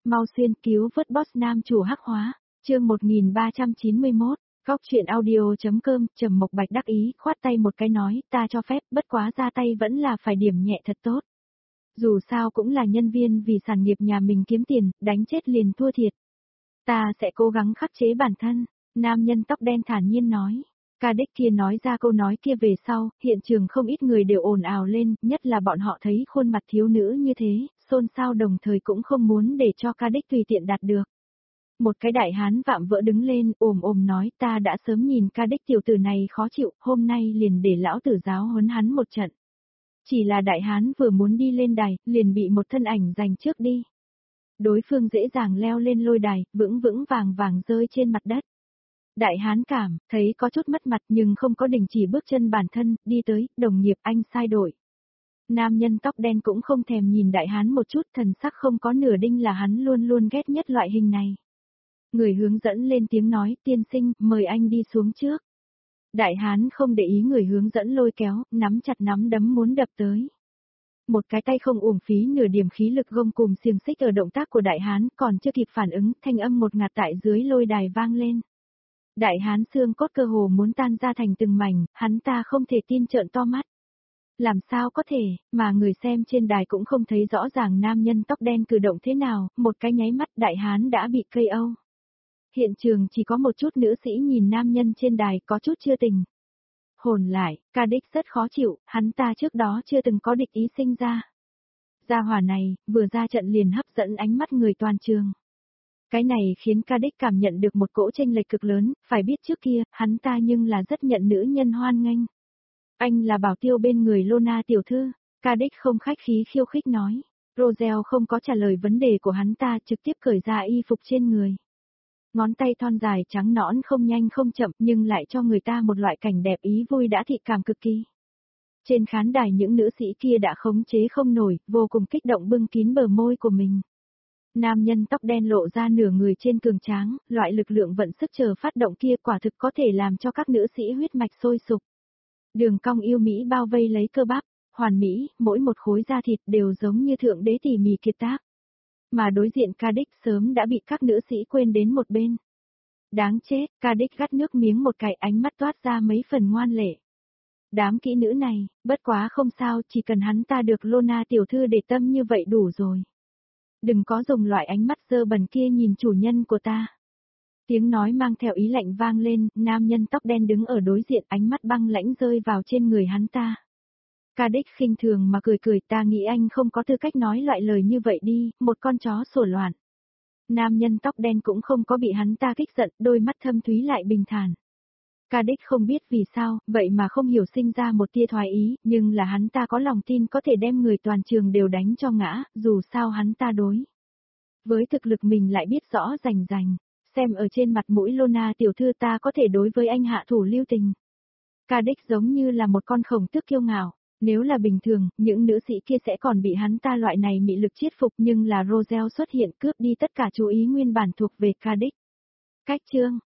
Mau xuyên cứu vớt boss nam chủ hắc hóa, chương 1391, góc truyện audio.com, Trầm Mộc Bạch đắc ý, khoát tay một cái nói, ta cho phép, bất quá ra tay vẫn là phải điểm nhẹ thật tốt. Dù sao cũng là nhân viên vì sản nghiệp nhà mình kiếm tiền, đánh chết liền thua thiệt. Ta sẽ cố gắng khắc chế bản thân, nam nhân tóc đen thản nhiên nói. Ca đích kia nói ra câu nói kia về sau, hiện trường không ít người đều ồn ào lên, nhất là bọn họ thấy khuôn mặt thiếu nữ như thế, xôn xao đồng thời cũng không muốn để cho ca đích tùy tiện đạt được. Một cái đại hán vạm vỡ đứng lên, ồm nói, ta đã sớm nhìn ca đích tiểu tử này khó chịu, hôm nay liền để lão tử giáo huấn hắn một trận. Chỉ là đại hán vừa muốn đi lên đài, liền bị một thân ảnh giành trước đi. Đối phương dễ dàng leo lên lôi đài, vững vàng rơi trên mặt đất. Đại hán cảm, thấy có chút mất mặt nhưng không có đình chỉ bước chân bản thân, đi tới, đồng nghiệp anh sai đổi. Nam nhân tóc đen cũng không thèm nhìn đại hán một chút, thần sắc không có nửa đinh là hắn luôn luôn ghét nhất loại hình này. Người hướng dẫn lên tiếng nói, tiên sinh, mời anh đi xuống trước. Đại hán không để ý người hướng dẫn lôi kéo, nắm chặt nắm đấm muốn đập tới. Một cái tay không uổng phí nửa điểm khí lực gông cùm xiềng xích ở động tác của đại hán, còn chưa kịp phản ứng, thanh âm một ngạt tại dưới lôi đài vang lên. Đại hán xương cốt cơ hồ muốn tan ra thành từng mảnh, hắn ta không thể tin trợn to mắt. Làm sao có thể, mà người xem trên đài cũng không thấy rõ ràng nam nhân tóc đen cử động thế nào, một cái nháy mắt đại hán đã bị KO. Hiện trường chỉ có một chút nữ sĩ nhìn nam nhân trên đài có chút chưa tình. Hồn lại, ca đích rất khó chịu, hắn ta trước đó chưa từng có địch ý sinh ra. Gia hỏa này, vừa ra trận liền hấp dẫn ánh mắt người toàn trường. Cái này khiến ca đích cảm nhận được một cỗ chênh lệch cực lớn, phải biết trước kia, hắn ta nhưng là rất nhận nữ nhân hoan nghênh. Anh là bảo tiêu bên người Lona tiểu thư, ca đích không khách khí khiêu khích nói. Rosel không có trả lời vấn đề của hắn ta, trực tiếp cởi ra y phục trên người. Ngón tay thon dài trắng nõn không nhanh không chậm nhưng lại cho người ta một loại cảnh đẹp ý vui đã thị cảm cực kỳ. Trên khán đài những nữ sĩ kia đã khống chế không nổi, vô cùng kích động bưng kín bờ môi của mình. Nam nhân tóc đen lộ ra nửa người trên cường tráng, loại lực lượng vận sức chờ phát động kia quả thực có thể làm cho các nữ sĩ huyết mạch sôi sục. Đường cong yêu mỹ bao vây lấy cơ bắp, hoàn mỹ, mỗi một khối da thịt đều giống như thượng đế tỉ mỉ kiệt tác. Mà đối diện ca đích sớm đã bị các nữ sĩ quên đến một bên. Đáng chết, ca đích gắt nước miếng một cái ánh mắt toát ra mấy phần ngoan lệ. Đám kỹ nữ này, bất quá không sao, chỉ cần hắn ta được Lona tiểu thư để tâm như vậy đủ rồi. Đừng có dùng loại ánh mắt dơ bẩn kia nhìn chủ nhân của ta. Tiếng nói mang theo ý lạnh vang lên, nam nhân tóc đen đứng ở đối diện ánh mắt băng lãnh rơi vào trên người hắn ta. Ca đích khinh thường mà cười ta nghĩ anh không có tư cách nói loại lời như vậy đi, một con chó sủa loạn. Nam nhân tóc đen cũng không có bị hắn ta kích giận, đôi mắt thâm thúy lại bình thản. Ca đích không biết vì sao, vậy mà không hiểu sinh ra một tia thoái ý, nhưng là hắn ta có lòng tin có thể đem người toàn trường đều đánh cho ngã, dù sao hắn ta đối. Với thực lực mình lại biết rõ rành, xem ở trên mặt mũi Lona tiểu thư ta có thể đối với anh hạ thủ lưu tình. Ca đích giống như là một con khổng tước kiêu ngạo. Nếu là bình thường, những nữ sĩ kia sẽ còn bị hắn ta loại này mị lực chiết phục nhưng là Rosel xuất hiện cướp đi tất cả chú ý nguyên bản thuộc về ca đích. Cách chương,